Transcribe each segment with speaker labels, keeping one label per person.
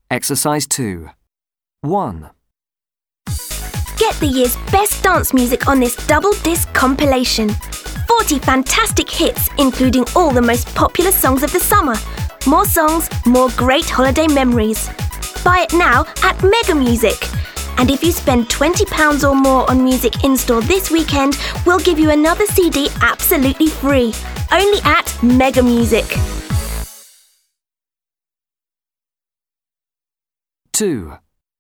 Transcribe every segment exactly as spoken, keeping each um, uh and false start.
Speaker 1: Exercise two. one.
Speaker 2: Get the year's best dance music on this double disc compilation. forty fantastic hits, including all the most popular songs of the summer. More songs, more great holiday memories. Buy it now at Mega Music. And if you spend twenty pounds or more on music in-store this weekend, we'll give you another C D absolutely free. Only at Mega Music.
Speaker 1: two.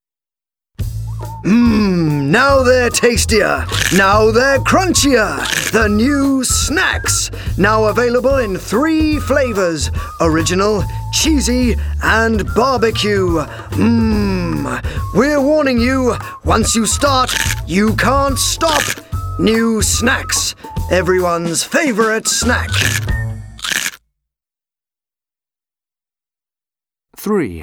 Speaker 3: Mmm, now they're tastier, now they're crunchier. The new snacks, now available in three flavours: original, cheesy and barbecue. Mmm, we're warning you, once you start, you can't stop. New snacks, everyone's favourite snack.
Speaker 1: three.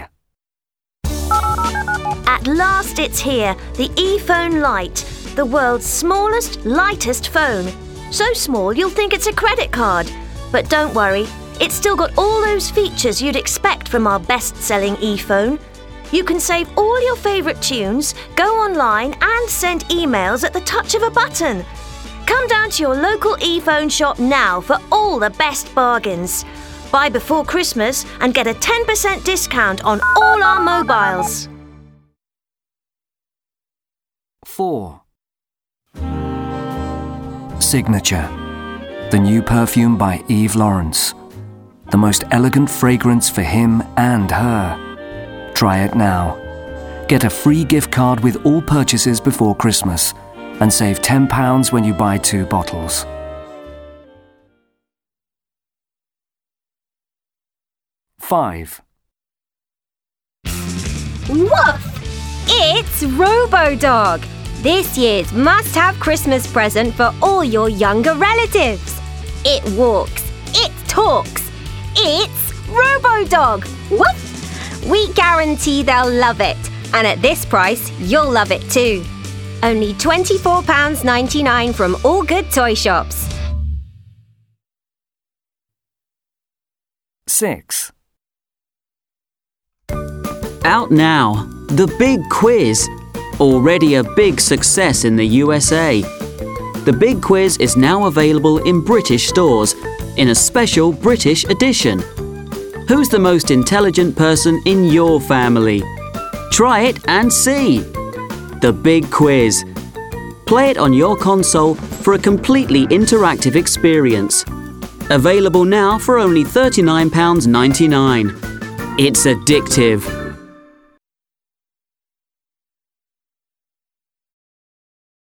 Speaker 2: At last it's here, the ePhone Lite, the world's smallest, lightest phone. So small you'll think it's a credit card. But don't worry, it's still got all those features you'd expect from our best-selling ePhone. You can save all your favourite tunes, go online and send emails at the touch of a button. Come down to your local ePhone shop now for all the best bargains. Buy before Christmas and get a ten percent discount on all our mobiles.
Speaker 1: four. Signature, the new perfume by Yves Lawrence. The most elegant fragrance for him and her. Try it now. Get a free gift card with all purchases before Christmas and save ten pounds when you buy two bottles. five.
Speaker 4: Woof! It's RoboDog, this year's must-have Christmas present for all your younger relatives. It walks, it talks, it's RoboDog. Woof! We guarantee they'll love it, and at this price, you'll love it too. Only twenty-four pounds ninety-nine from all good toy shops.
Speaker 1: six.
Speaker 5: Out now, The Big Quiz, already a big success in the U S A. The Big Quiz is now available in British stores, in a special British edition. Who's the most intelligent person in your family? Try it and see. The Big Quiz. Play it on your console for a completely interactive experience. Available now for only thirty-nine pounds ninety-nine. It's addictive.